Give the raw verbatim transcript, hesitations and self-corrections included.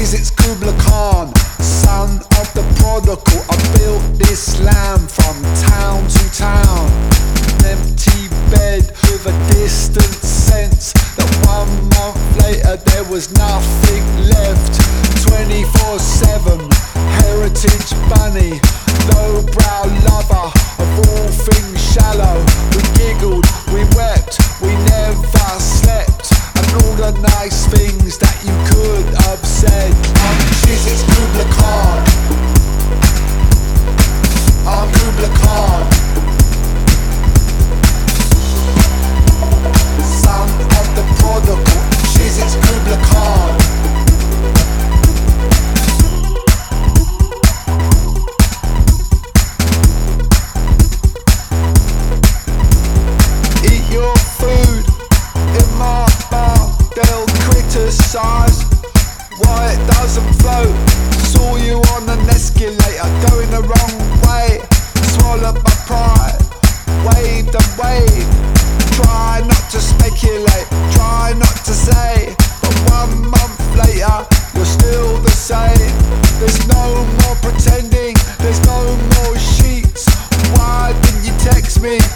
Jeez, it's Kubla Khan, son of the prodigal. I built this land from town to town. An empty bed with a distant sense that one month later there was nothing left. Twenty-four seven, heritage bunny, low-brow lover of all things shallow. We giggled, we wept, we never slept, and all the nice things that you could have said. I'm Jeez, it's Kubla Khan. I'm Kubla Khan, son of the prodigal. Jeez, it's Kubla Khan. Eat your food in my bar, they'll criticise why it doesn't float. Saw you on an escalator going the wrong way. Swallowed my pride, waved and waved. Try not to speculate, try not to say, but one month later you're still the same. There's no more pretending, there's no more sheets. Why didn't you text me?